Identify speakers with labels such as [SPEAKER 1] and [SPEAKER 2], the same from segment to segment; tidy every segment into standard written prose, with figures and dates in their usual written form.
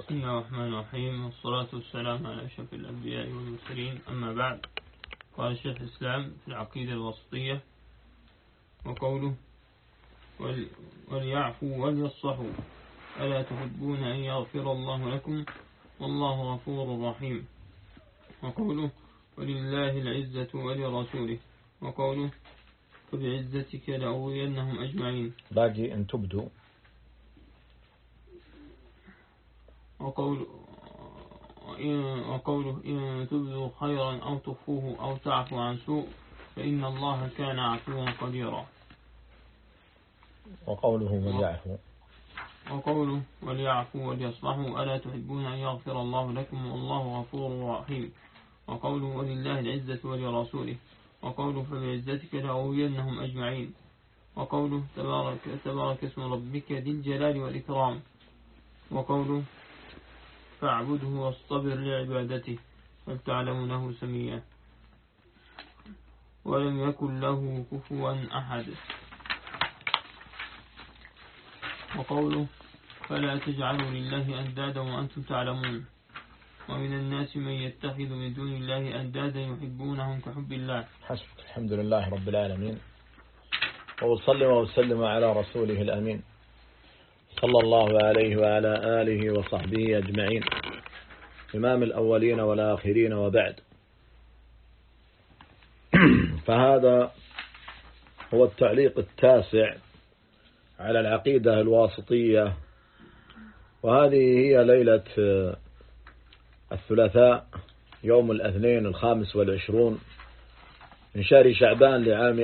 [SPEAKER 1] بسم الله الرحمن الرحيم، والصلاة والسلام على أشرف الأنبياء والمرسلين، أما بعد. قال الشيخ الإسلام في العقيدة الوسطية وقوله وليعفوا وليصفحوا ألا تحبون أن يغفر الله لكم والله غفور رحيم. وقوله ولله العزة ولرسوله. وقوله فبعزتك لأغوينهم أجمعين.
[SPEAKER 2] باقي أن تبدوا.
[SPEAKER 1] وقوله إن تبدوا خيرا أو تخفوه أو تعفوا عن سوء فإن الله كان عفوا قديرا. وقوله وليعفوا وليصفحوا ألا تحبون أن يغفر الله لكم والله غفور رحيم. وقوله ولله العزة ولرسوله. وقوله فبعزتك لأغوينهم أجمعين. وقوله تبارك اسم ربك ذي الجلال والإكرام. وقوله فاعبده واصطبر لعبادته فلتعلمونه سميا ولم يكن له كفوا أحد. وقوله فلا تجعلوا لله أندادا وأنتم تعلمون. ومن الناس من يتخذ من دون الله أندادا يحبونهم كحب الله.
[SPEAKER 2] حسبك. الحمد لله رب العالمين، وأصلي وأسلم على رسوله الأمين صلى الله عليه وعلى آله وصحبه أجمعين، إمام الأولين والآخرين، وبعد. فهذا هو التعليق التاسع على العقيدة الواسطية، وهذه هي ليلة الثلاثاء يوم الاثنين 25 من شهر شعبان لعام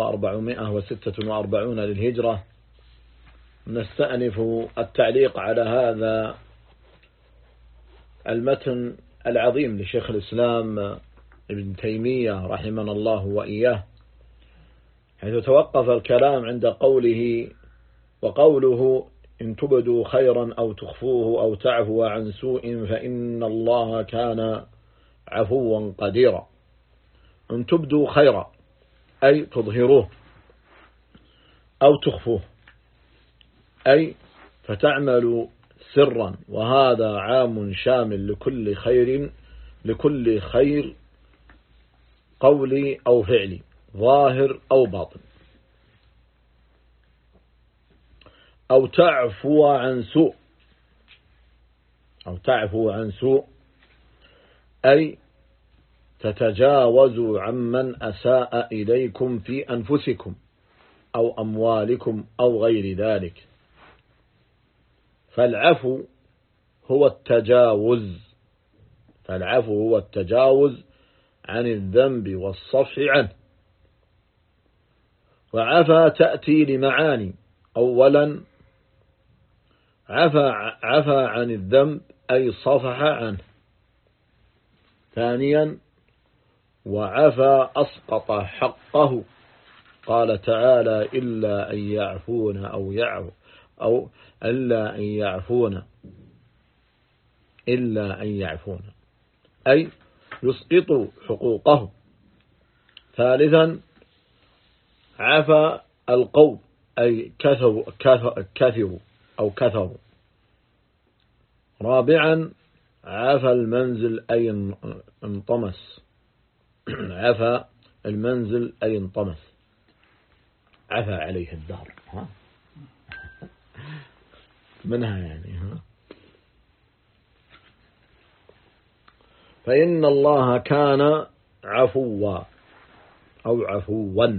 [SPEAKER 2] 1446 للهجرة. نستأنف التعليق على هذا المتن العظيم لشيخ الإسلام ابن تيمية رحمنا الله وإياه، حيث توقف الكلام عند قوله وقوله إن تبدوا خيرا أو تخفوه أو تعفوا عن سوء فإن الله كان عفوا قديرا. إن تبدوا خيرا أي تظهروه، أو تخفوه أي فتعملوا سرا، وهذا عام شامل لكل خير قولي أو فعلي، ظاهر أو باطن. أو تعفو عن سوء أي تتجاوزوا عمن أساء إليكم في أنفسكم أو أموالكم أو غير ذلك. فالعفو هو التجاوز عن الذنب والصفح عنه. وعفا تأتي لمعاني: أولا عفا عن الذنب أي صفح عنه. ثانيا وعفا أسقط حقه، قال تعالى إلا أن يعفون أو إلا أن يعفون أي يسقط حقوقه. ثالثا عفا القوم أي كثروا. رابعا عفا المنزل أي انطمس. عفا عليه الدهر منها يعني. فإن الله كان عفوا أو عفوا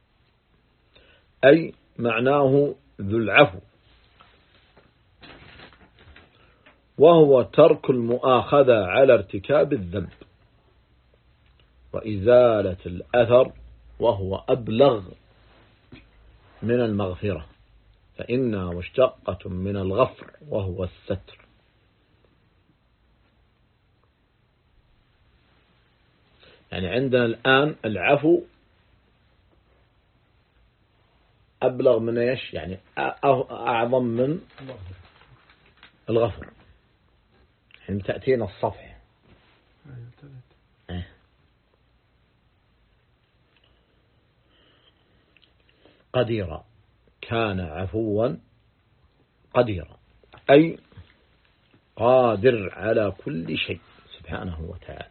[SPEAKER 2] أي معناه ذو العفو، وهو ترك المؤاخذة على ارتكاب الذنب وإزالة الأثر، وهو أبلغ من المغفرة، فإنها مشتقة من الغفر وهو الستر. يعني عندنا الآن العفو أبلغ من إيش؟ يعني أعظم من الغفر. حين تأتينا الصفح قديرا، كان عفوا قديرا أي قادر على كل شيء سبحانه وتعالى.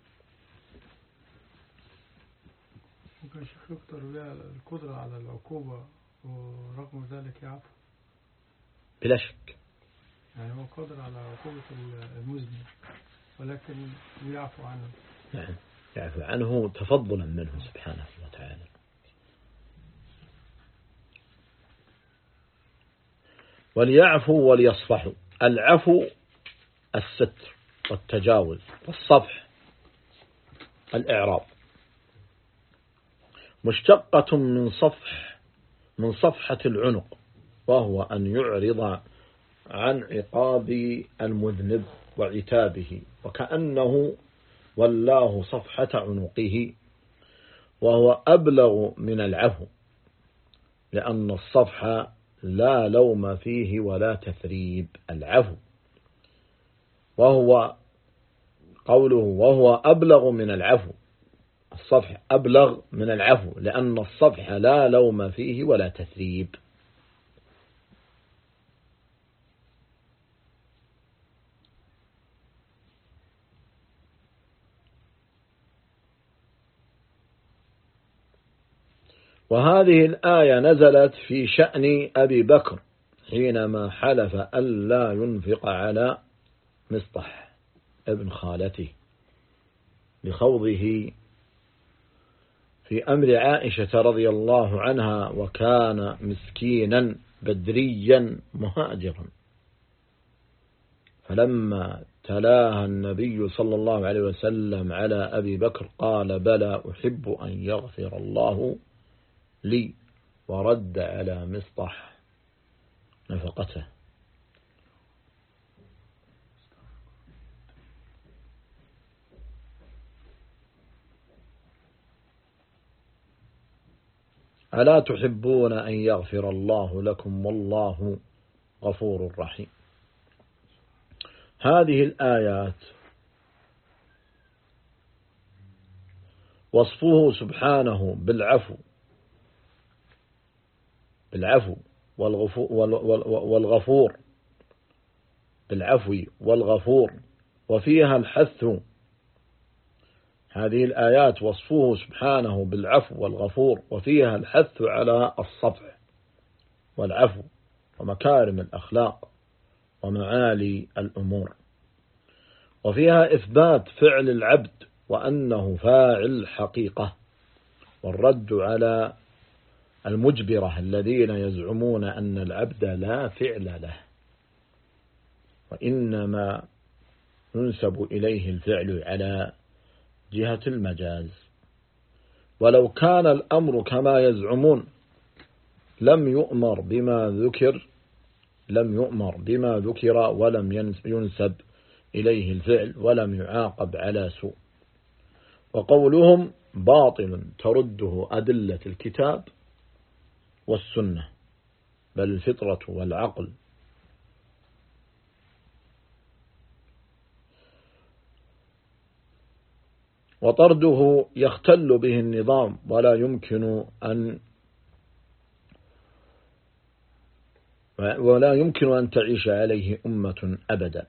[SPEAKER 3] ممكن الشيخ يقدر بها القدرة على العقوبة ورغم ذلك يعفو؟
[SPEAKER 2] بلا شك،
[SPEAKER 3] يعني هو قادر على عقوبة المذنب ولكن يعفو عنه.
[SPEAKER 2] نعم، يعفو عنه تفضلا منه سبحانه وتعالى. وليعفوا وليصفحوا. العفو الستر والتجاوز، والصفح الإعراض، مشتقة من صفحة العنق، وهو أن يعرض عن عقاب المذنب وعتابه، وكأنه ولاه صفحة عنقه، وهو أبلغ من العفو، لأن الصفح لا لوم فيه ولا تثريب. العفو وهو قوله وهو أبلغ من العفو، الصفح أبلغ من العفو لأن الصفح لا لوم فيه ولا تثريب. وهذه الآية نزلت في شأن أبي بكر حينما حلف ألا ينفق على مصطح ابن خالته لخوضه في أمر عائشة رضي الله عنها، وكان مسكينا بدريا مهاجرا، فلما تلاها النبي صلى الله عليه وسلم على أبي بكر قال بلى أحب أن يغفر الله لي، ورد على مصطح نفقته. ألا تحبون أن يغفر الله لكم والله غفور رحيم. هذه الآيات وصفه سبحانه بالعفو والغفور، بالعفو والغفور، وفيها الحث. هذه الآيات وصفه سبحانه بالعفو والغفور، وفيها الحث على الصفح والعفو ومكارم الأخلاق ومعالي الأمور، وفيها إثبات فعل العبد وأنه فاعل حقيقة، والرد على المجبرة الذين يزعمون أن العبد لا فعل له، وإنما ينسب إليه الفعل على جهة المجاز. ولو كان الأمر كما يزعمون لم يؤمر بما ذكر ولم ينسب إليه الفعل ولم يعاقب على سوء. وقولهم باطل ترده أدلة الكتاب والسنة، بل الفطرة والعقل. وطرده يختل به النظام ولا يمكن أن تعيش عليه أمة أبدا.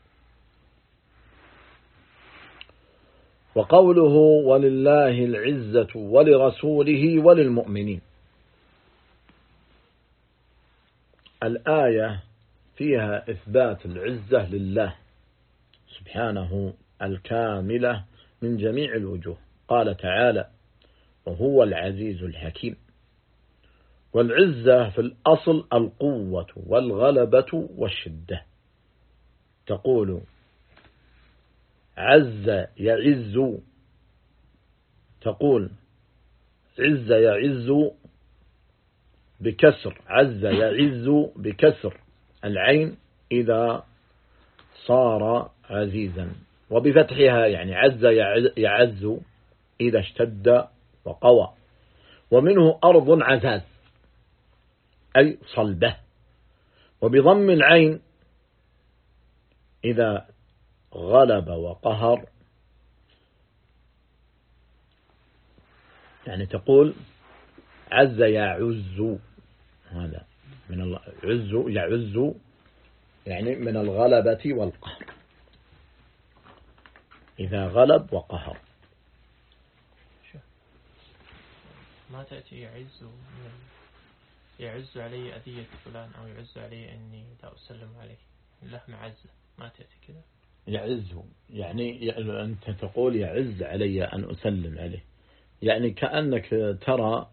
[SPEAKER 2] وقوله ولله العزة ولرسوله وللمؤمنين، الآية فيها إثبات العزة لله سبحانه الكاملة من جميع الوجوه. قال تعالى وهو العزيز الحكيم. والعزة في الأصل القوة والغلبة والشدة. تقول عز يعز، تقول عز يعز بكسر، عز يعز بكسر العين إذا صار عزيزا، وبفتحها يعني عز يعز إذا اشتد وقوى. ومنه أرض عزاز أي صلبة، وبضم العين إذا غلب وقهر، يعني تقول عز يعز، هذا من الله، عز يعز يعني من الغلبة والقهر، إذا غلب وقهر.
[SPEAKER 1] ما تأتي يعز علي أذية فلان أو يعز علي أني لا أسلم عليه، له معزة، ما تأتي كذا.
[SPEAKER 2] يعز يعني أنت تقول يعز علي أن أسلم عليه، يعني كأنك ترى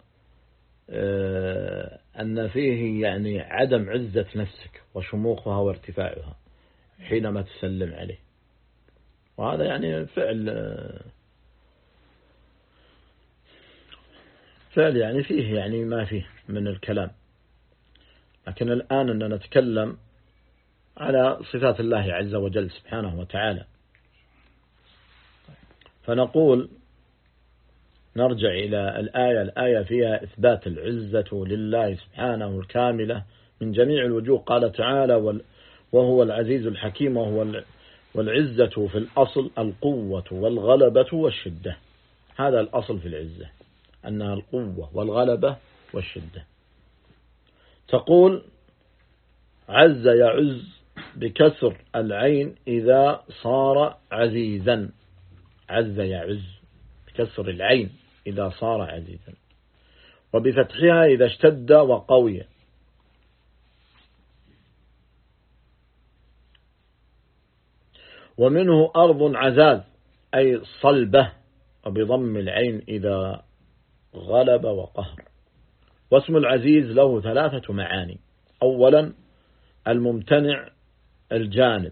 [SPEAKER 2] أن فيه يعني عدم عزة نفسك وشموخها وارتفاعها حينما تسلم عليه، وهذا يعني فعل يعني فيه يعني ما فيه من الكلام. لكن الآن أننا نتكلم على صفات الله عز وجل سبحانه وتعالى، فنقول نرجع إلى الآية فيها إثبات العزة لله سبحانه الكاملة من جميع الوجوه. قال تعالى: وهو العزيز الحكيم، والعزة في الأصل القوة والغلبة والشدة. هذا الأصل في العزة، أنها القوة والغلبة والشدة. تقول عز يعز بكسر العين إذا صار عزيزا، عز يعز بكسر العين إذا صار عزيزا، وبفتحها إذا اشتد وقوي. ومنه أرض عزاز أي صلبة، وبضم العين إذا غلب وقهر. واسم العزيز له 3 معاني: أولا الممتنع الجانب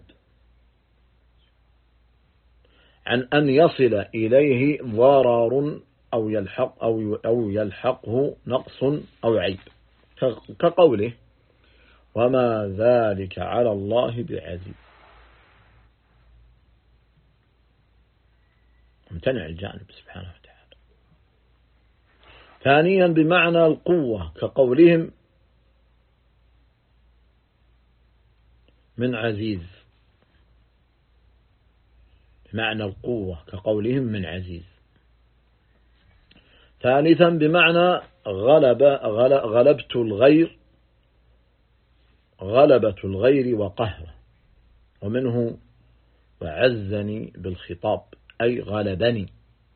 [SPEAKER 2] عن أن يصل إليه ضرر أو يلحقه نقص أو عيب، كقوله: وما ذلك على الله بعزيز. ممتنع الجانب سبحانه وتعالى. ثانيا بمعنى القوة، كقولهم من عزيز، بمعنى القوة كقولهم من عزيز. ثالثا بمعنى غلبة الغير وقهره، ومنه وعزني بالخطاب أي غلبني.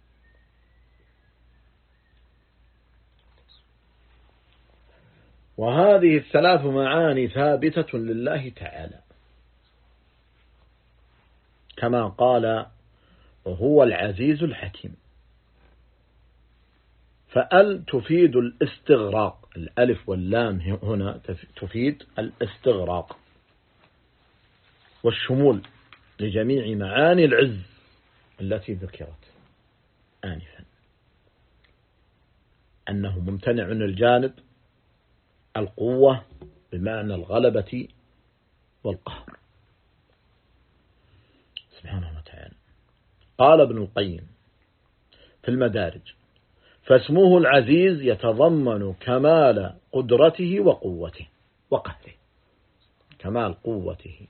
[SPEAKER 2] وهذه 3 معاني ثابتة لله تعالى، كما قال: وهو العزيز الحكيم. فأل تفيد الاستغراق، الألف واللام هنا تفيد الاستغراق والشمول لجميع معاني العز التي ذكرت آنفا، أنه ممتنع الجانب، القوة بمعنى الغلبة والقهر سبحانه وتعالى. قال ابن القيم في المدارج: فاسمه العزيز يتضمن كمال قدرته وقوته وقهره، كمال قوته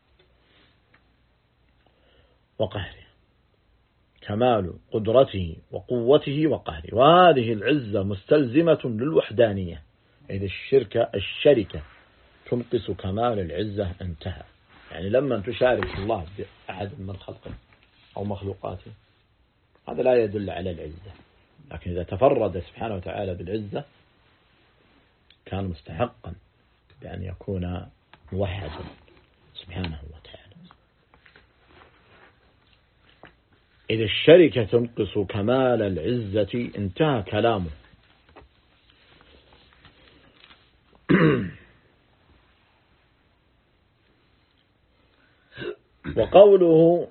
[SPEAKER 2] وقهره، كمال قدرته وقوته وقهره. وهذه العزة مستلزمة للوحدانية، إذ الشركة تنقص كمال العزة انتهى. يعني لما تشارك الله بأحد من خلقه أو مخلوقاته هذا لا يدل على العزة، لكن إذا تفرد سبحانه وتعالى بالعزة كان مستحقا بأن يكون موحدا سبحانه وتعالى. إذا الشركة تنقص كمال العزة انتهى كلامه. وقوله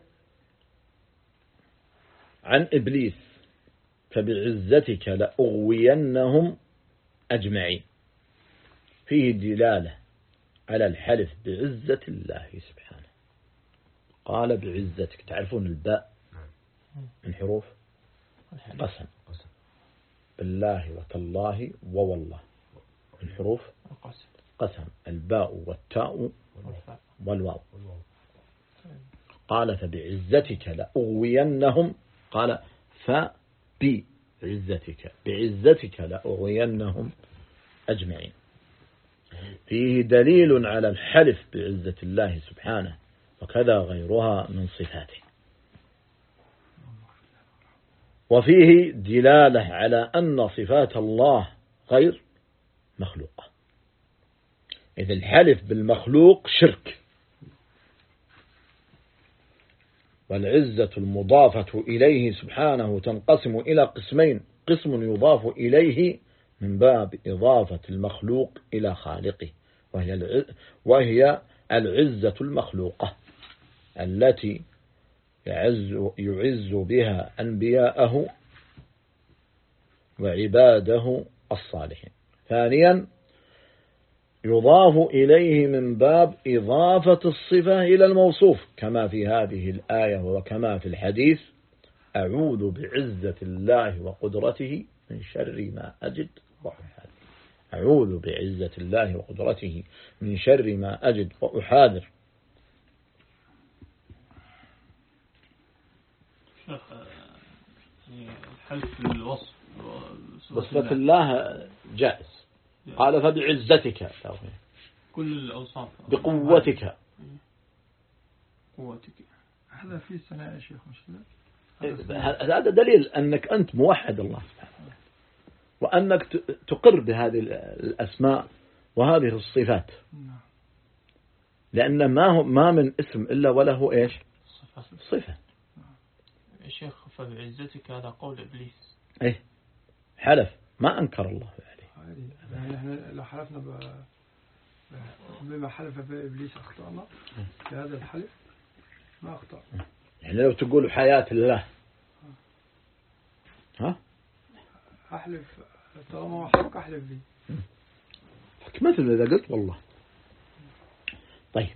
[SPEAKER 2] عن إبليس: فبعزتك لأغوينهم أجمعين، فيه دلالة على الحلف بعزة الله سبحانه. قال بعزتك، تعرفون الباء من حروف قسم، بالله وتالله ووالله من حروف قسم، الباء والتاء والواو. قال فبعزتك لأغوينهم، قال بعزتك لأغوينهم أجمعين. فيه دليل على الحلف بعزة الله سبحانه، وكذا غيرها من صفاته. وفيه دلالة على أن صفات الله غير مخلوقة، إذ الحلف بالمخلوق شرك. والعزة المضافة إليه سبحانه تنقسم إلى قسمين: قسم يضاف إليه من باب إضافة المخلوق إلى خالقه، وهي العزة المخلوقة التي يعز بها أنبياءه وعباده الصالحين. ثانيا يضاف إليه من باب إضافة الصفة إلى الموصوف، كما في هذه الآية وكما في الحديث: أعوذ بعزة الله وقدرته من شر ما أجد وأحاذر. أعوذ بعزة الله وقدرته من شر ما أجد وأحاذر.
[SPEAKER 1] الحلف بالوصف
[SPEAKER 2] بصفة الله جائز. قال فبعزتك،
[SPEAKER 1] كل الأوصاف،
[SPEAKER 2] بقوتك.
[SPEAKER 1] قوتك
[SPEAKER 3] هذا فيه ثناء يا شيخ، مش
[SPEAKER 2] هذا دليل أنك أنت موحد الله سبحانه، وأنك تقر بهذه الأسماء وهذه الصفات، لأن ما من اسم إلا وله إيش؟ صفة.
[SPEAKER 1] يا شيخ فبعزتك هذا قول إبليس.
[SPEAKER 2] إيه، حلف ما أنكر الله عليه.
[SPEAKER 3] يعني احنا لو حلفنا بما حلف به إبليس أخطأنا في هذا الحلف؟ ما أخطأ.
[SPEAKER 2] يعني لو تقول حياة الله، ها
[SPEAKER 3] أحلف طالما هو حق أحلف به،
[SPEAKER 2] مثل إذا قلت والله. طيب،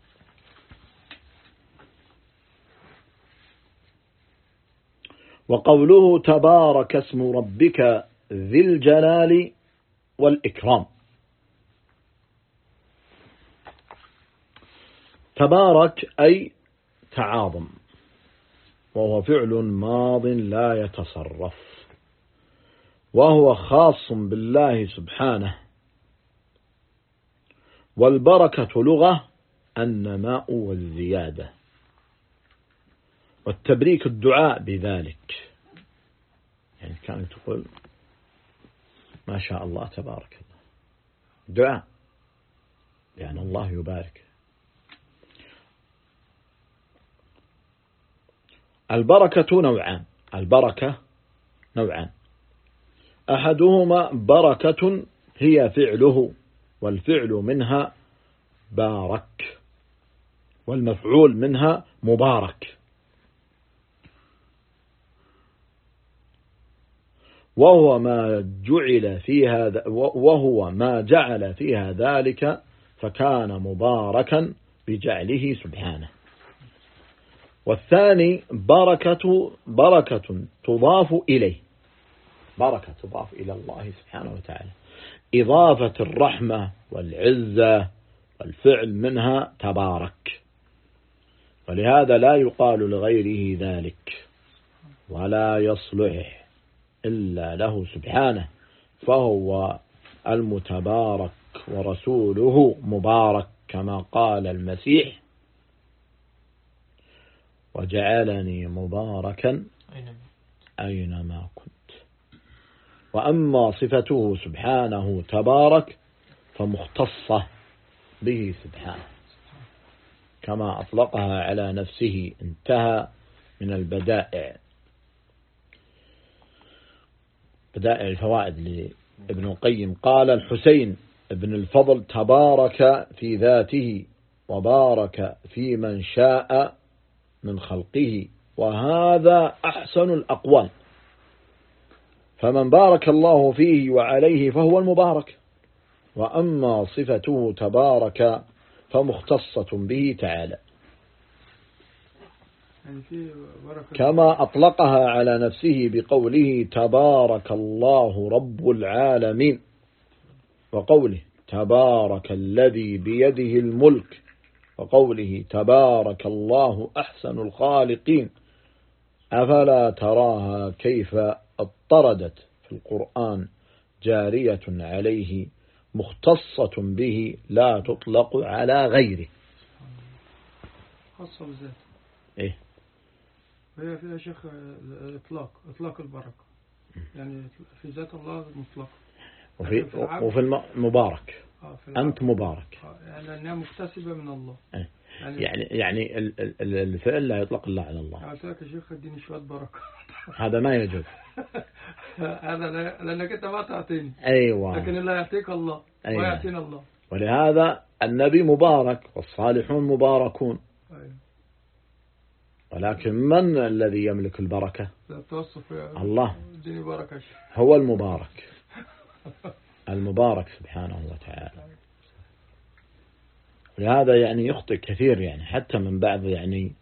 [SPEAKER 2] وقوله تبارك اسم ربك ذي الجلال والإكرام. تبارك أي تعاظم، وهو فعل ماض لا يتصرف، وهو خاص بالله سبحانه. والبركة لغة النماء والزيادة، والتبريك الدعاء بذلك. يعني كانت تقول ما شاء الله تبارك الله، دعاء يعني الله يبارك. البركة نوعان. البركة نوعان: أحدهما بركة هي فعله، والفعل منها بارك، والمفعول منها مبارك. وهو ما جعل فيها ذلك فكان مباركا بجعله سبحانه. والثاني بركة تضاف إليه، بركة تضاف إلى الله سبحانه وتعالى، إضافة الرحمة والعزة، والفعل منها تبارك. ولهذا لا يقال لغيره ذلك، ولا يصلح إلا له سبحانه، فهو المتبارك ورسوله مبارك، كما قال المسيح: وجعلني مباركا أينما كنت. وأما صفته سبحانه تبارك فمختصة به سبحانه، كما أطلقها على نفسه. انتهى من البدائع، بدائع الفوائد لابن القيم. قال الحسين ابن الفضل: تبارك في ذاته، وبارك في من شاء من خلقه، وهذا أحسن الأقوال. فمن بارك الله فيه وعليه فهو المبارك. وأما صفته تبارك فمختصة به تعالى، كما أطلقها على نفسه بقوله: تبارك الله رب العالمين، وقوله: تبارك الذي بيده الملك، وقوله: تبارك الله أحسن الخالقين. أفلا تراها كيف اضطردت في القرآن جارية عليه مختصة به لا تطلق على غيره.
[SPEAKER 3] خاصة بذاته.
[SPEAKER 2] إيه؟
[SPEAKER 3] هي فيها شيخ إطلاق البركة، يعني في ذات الله مطلق.
[SPEAKER 2] وفي المبارك أنت مبارك،
[SPEAKER 3] يعني لأنها مكتسبة من الله.
[SPEAKER 2] إيه؟ يعني الفعل لا يطلق إلا على الله.
[SPEAKER 3] قلت لك يا شيخ اديني شوية بركة.
[SPEAKER 2] هذا ما يجوز.
[SPEAKER 3] هذا لأنك أنت ما تعطيني.
[SPEAKER 2] أيوة.
[SPEAKER 3] لكن اللي يعطيك الله.
[SPEAKER 2] أيوة.
[SPEAKER 3] ويعطينا الله.
[SPEAKER 2] ولهذا النبي مبارك والصالحون مباركون.
[SPEAKER 3] أيوة.
[SPEAKER 2] ولكن من الذي يملك البركة؟ الله.
[SPEAKER 3] اديني بركة.
[SPEAKER 2] هو المبارك. المبارك سبحانه وتعالى. ولهذا يعني يخطئ كثير، يعني حتى من بعض يعني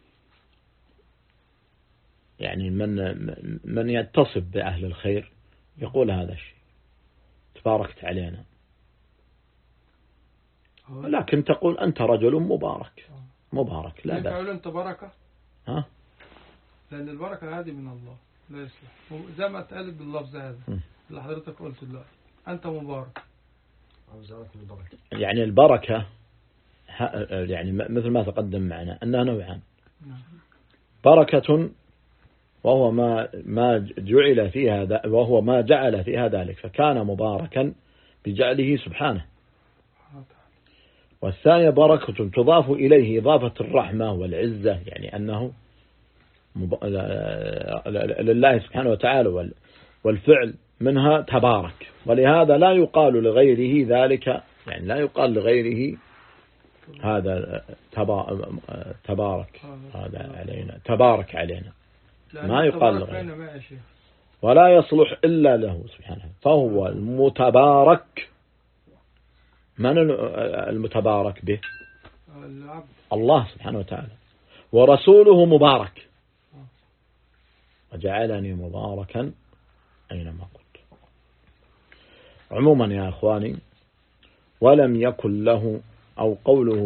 [SPEAKER 2] من يتصف بأهل الخير يقول هذا الشيء، تباركت علينا، لكن تقول أنت رجل مبارك لا بأس.
[SPEAKER 3] يقول أنت بركة،
[SPEAKER 2] ها؟
[SPEAKER 3] لأن البركة هذه من الله لا يصلح، زي ما اتقالت باللفظ هذا اللي حضرتك قلت دلوقتي، أنت مبارك.
[SPEAKER 2] يعني البركة يعني مثل ما تقدم معنا أنها نوعان. بركة وهو ما جعل فيها، وهو ما جعل فيها ذلك فكان مباركا بجعله سبحانه. والثانية بركة تضاف إليه إضافة الرحمة والعزة، يعني أنه لله سبحانه وتعالى، والفعل منها تبارك. ولهذا لا يقال لغيره ذلك، يعني لا يقال لغيره هذا تبارك هذا علينا، تبارك علينا، ما يقال لغيره، ولا يصلح إلا له سبحانه. فهو المتبارك. من المتبارك به؟ الله سبحانه وتعالى. ورسوله مبارك، وجعلني مباركا أينما كنت. عموما يا أخواني، ولم يكن له أو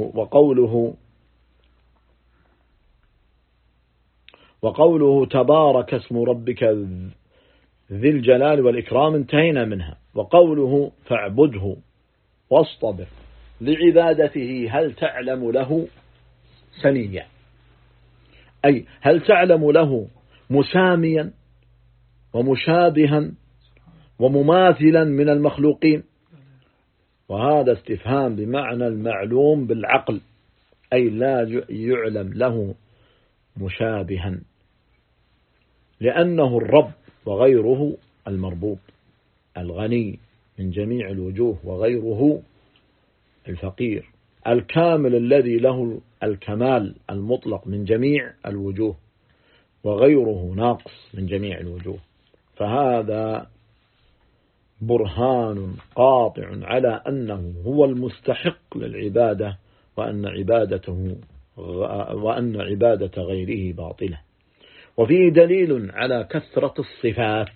[SPEAKER 2] وقوله تبارك اسم ربك ذي الجلال والإكرام انتهينا منها. وقوله فاعبده واصطبر لعبادته هل تعلم له سميا، أي هل تعلم له مساميا ومشابها ومماثلا من المخلوقين. وهذا استفهام بمعنى المعلوم بالعقل، أي لا يعلم له مشابها، لأنه الرب وغيره المربوب، الغني من جميع الوجوه وغيره الفقير، الكامل الذي له الكمال المطلق من جميع الوجوه وغيره ناقص من جميع الوجوه. فهذا برهان قاطع على أنه هو المستحق للعبادة، وأن عبادة غيره باطلة. وفيه دليل على كثرة الصفات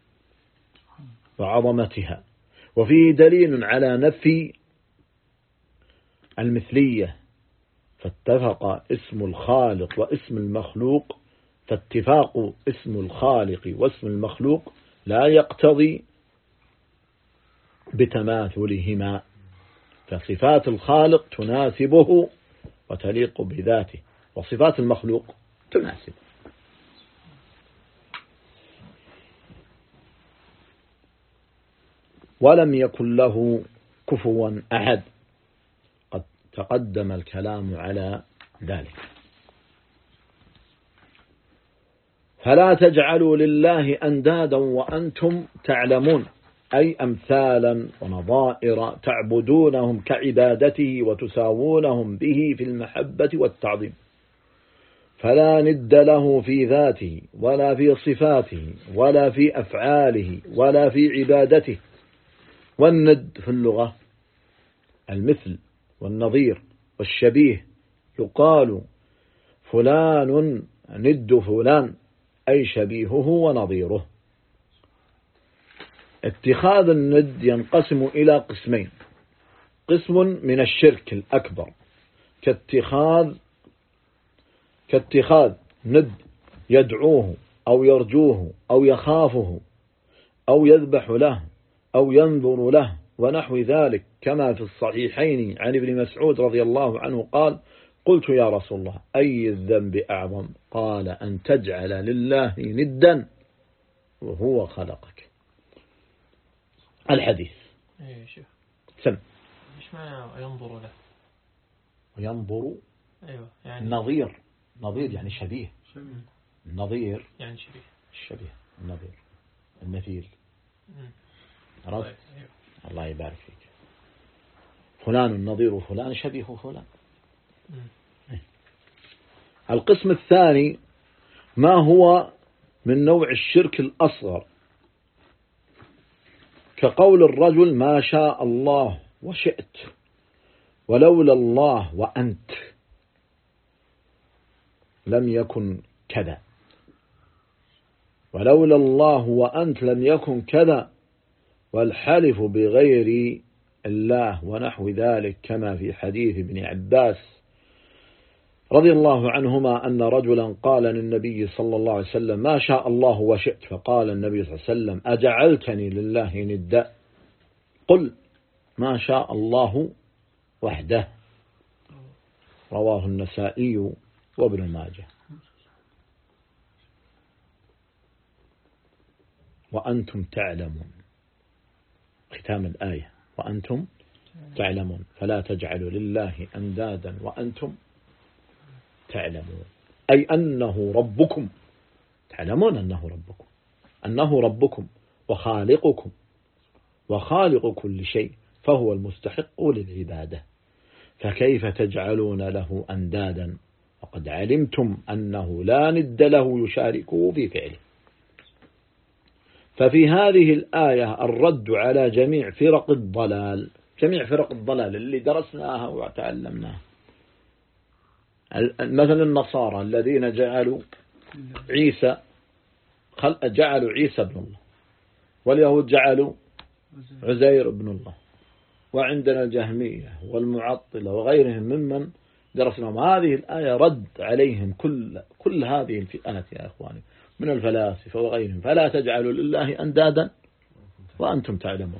[SPEAKER 2] وعظمتها، وفيه دليل على نفي المثلية، فاتفق اسم الخالق واسم المخلوق، فاتفاق اسم الخالق واسم المخلوق لا يقتضي بتماثلهما، فصفات الخالق تناسبه وتليق بذاته، وصفات المخلوق تناسبه. ولم يكن له كفوا أحد، قد تقدم الكلام على ذلك. فلا تجعلوا لله أندادا وأنتم تعلمون، أي أمثالا ونظائر تعبدونهم كعبادته وتساوونهم به في المحبة والتعظيم. فلا ند له في ذاته ولا في صفاته ولا في أفعاله ولا في عبادته. والند في اللغة المثل والنظير والشبيه، يقال فلان ند فلان، أي شبيهه ونظيره. اتخاذ الند ينقسم إلى قسمين: قسم من الشرك الأكبر كاتخاذ ند يدعوه أو يرجوه أو يخافه أو يذبح له أو ينظر له ونحو ذلك كما في الصحيحين عن ابن مسعود رضي الله عنه قال قلت يا رسول الله أي الذنب أعظم؟ قال أن تجعل لله ندا وهو خلقك. الحديث
[SPEAKER 1] أيوة شيخ
[SPEAKER 2] سم
[SPEAKER 1] إيش معنى ينظر له؟
[SPEAKER 2] وينظر
[SPEAKER 1] أيوة يعني
[SPEAKER 2] نظير يعني شبيه نظير
[SPEAKER 1] يعني شبيه
[SPEAKER 2] الشبيه النظير المثيل. عرفت؟
[SPEAKER 1] أيوة.
[SPEAKER 2] الله يبارك فيك. فلان النظير وفلان شبيه فلان. القسم الثاني ما هو من نوع الشرك الأصغر كقول الرجل ما شاء الله وشئت ولولا الله وأنت لم يكن كذا، ولولا الله وأنت لم يكن كذا، والحلف بغير الله ونحو ذلك كما في حديث ابن عباس رضي الله عنهما أن رجلا قال للنبي صلى الله عليه وسلم ما شاء الله وشئت، فقال النبي صلى الله عليه وسلم أجعلتني لله ندا؟ قل ما شاء الله وحده. رواه النسائي وابن ماجه. وأنتم تعلمون، ختام الآية وأنتم تعلمون فلا تجعلوا لله أندادا وأنتم تعلمون، أي أنه ربكم، تعلمون أنه ربكم وخالقكم وخالق كل شيء، فهو المستحق للعبادة، فكيف تجعلون له أندادا وقد علمتم أنه لا ند له يشاركه في فعله. ففي هذه الآية الرد على جميع فرق الضلال اللي درسناها وتعلمناها، مثلا النصارى الذين جعلوا عيسى ابن الله، واليهود جعلوا عزير ابن الله، وعندنا الجهمية والمعطلة وغيرهم ممن درسناهم. هذه الآية رد عليهم كل هذه الفئات يا إخواني من الفلاسفة وغيرهم، فلا تجعلوا لله أندادا وأنتم تعلمون.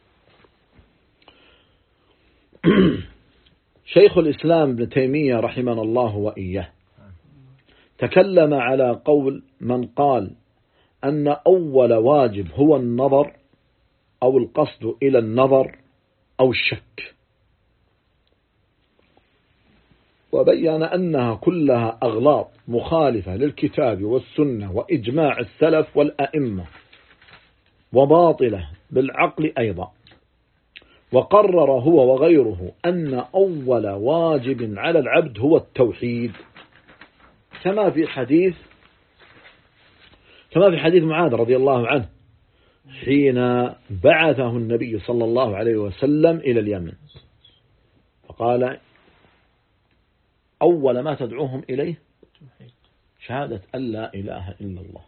[SPEAKER 2] شيخ الإسلام ابن تيمية رحمنا الله وإياه تكلم على قول من قال أن أول واجب هو النظر أو القصد إلى النظر أو الشك، وبين أنها كلها أغلاط مخالفة للكتاب والسنة وإجماع السلف والأئمة، وباطلة بالعقل أيضا. وقرر هو وغيره أن أول واجب على العبد هو التوحيد، كما في حديث معاذ رضي الله عنه حين بعثه النبي صلى الله عليه وسلم إلى اليمن، فقال أول ما تدعوهم إليه شهادة أن لا إله إلا الله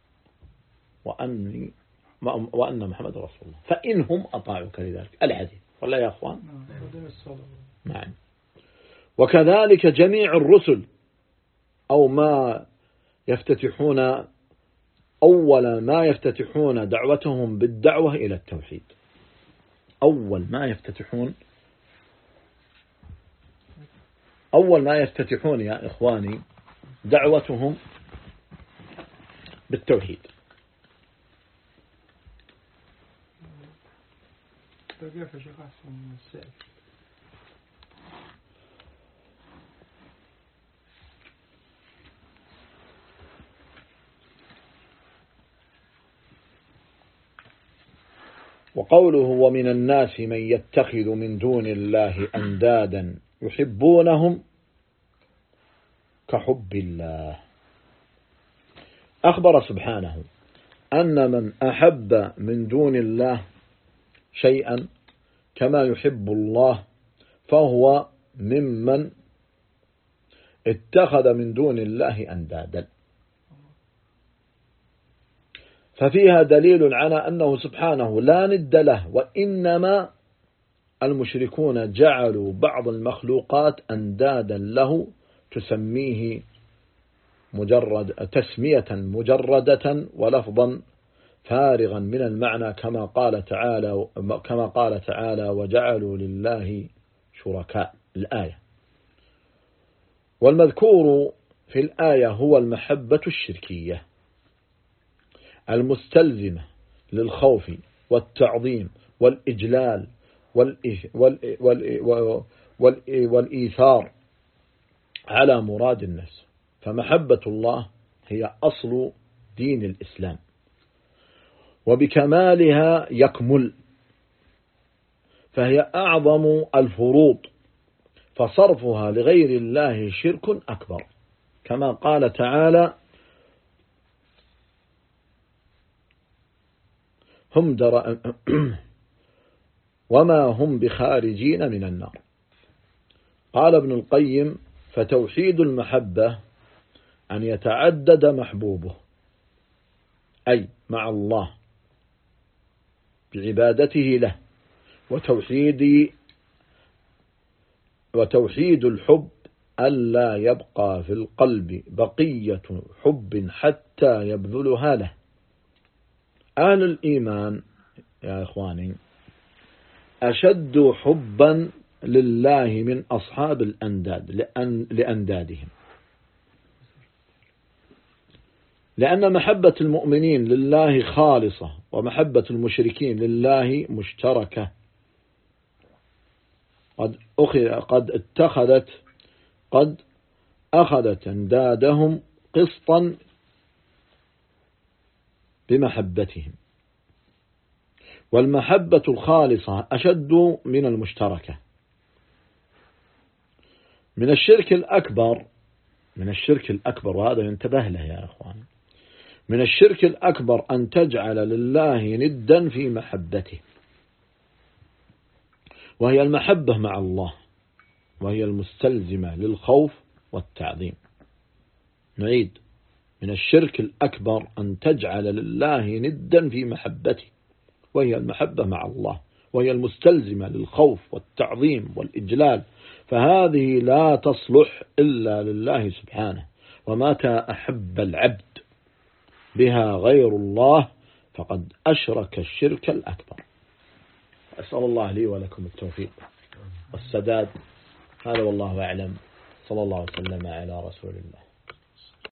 [SPEAKER 2] وأن محمد رسول الله، فإنهم أطاعوك لذلك. الحديث ولا يا أخوان؟ نعم. وكذلك جميع الرسل أول ما يفتتحون دعوتهم بالدعوة إلى التوحيد، أول ما يفتتحون يا إخواني دعوتهم بالتوحيد. وقوله ومن الناس من يتخذ من دون الله أندادا يحبونهم كحب الله. أخبر سبحانه أن من أحب من دون الله شيئا كما يحب الله فهو ممن اتخذ من دون الله أندادا، ففيها دليل على أنه سبحانه لا ند له، وإنما المشركون جعلوا بعض المخلوقات أندادا له تسمية مجردة ولفظا، فارغا من المعنى كما قال تعالى وجعلوا لله شركاء الآية. والمذكور في الآية هو المحبة الشركية المستلزمة للخوف والتعظيم والإجلال والإيثار على مراد النفس. فمحبة الله هي أصل دين الإسلام، وبكمالها يكمل، فهي أعظم الفروض، فصرفها لغير الله شرك أكبر، كما قال تعالى وما هم بخارجين من النار. قال ابن القيم فتوحيد المحبة أن يتعدد محبوبه، أي مع الله بعبادته له، وتوحيد الحب ألا يبقى في القلب بقية حب حتى يبذلها له. أهل الإيمان يا إخواني أشد حبا لله من أصحاب الأنداد لأندادهم، لأن محبة المؤمنين لله خالصة، ومحبة المشركين لله مشتركة. قد أخذت أندادهم قسطا بمحبتهم، والمحبة الخالصة أشد من المشتركة. من الشرك الأكبر وهذا ينتبه له يا أخوان، من الشرك الأكبر أن تجعل لله ندا في محبته، وهي المحبة مع الله، وهي المستلزمة للخوف والتعظيم. نعيد: من الشرك الأكبر أن تجعل لله ندا في محبته، وهي المحبة مع الله، وهي المستلزمة للخوف والتعظيم والإجلال، فهذه لا تصلح إلا لله سبحانه. ومتى أحب العبد بها غير الله فقد أشرك الشرك الأكبر. أسأل الله لي ولكم التوفيق والسداد. هذا والله أعلم. صلى الله وسلم على رسول الله.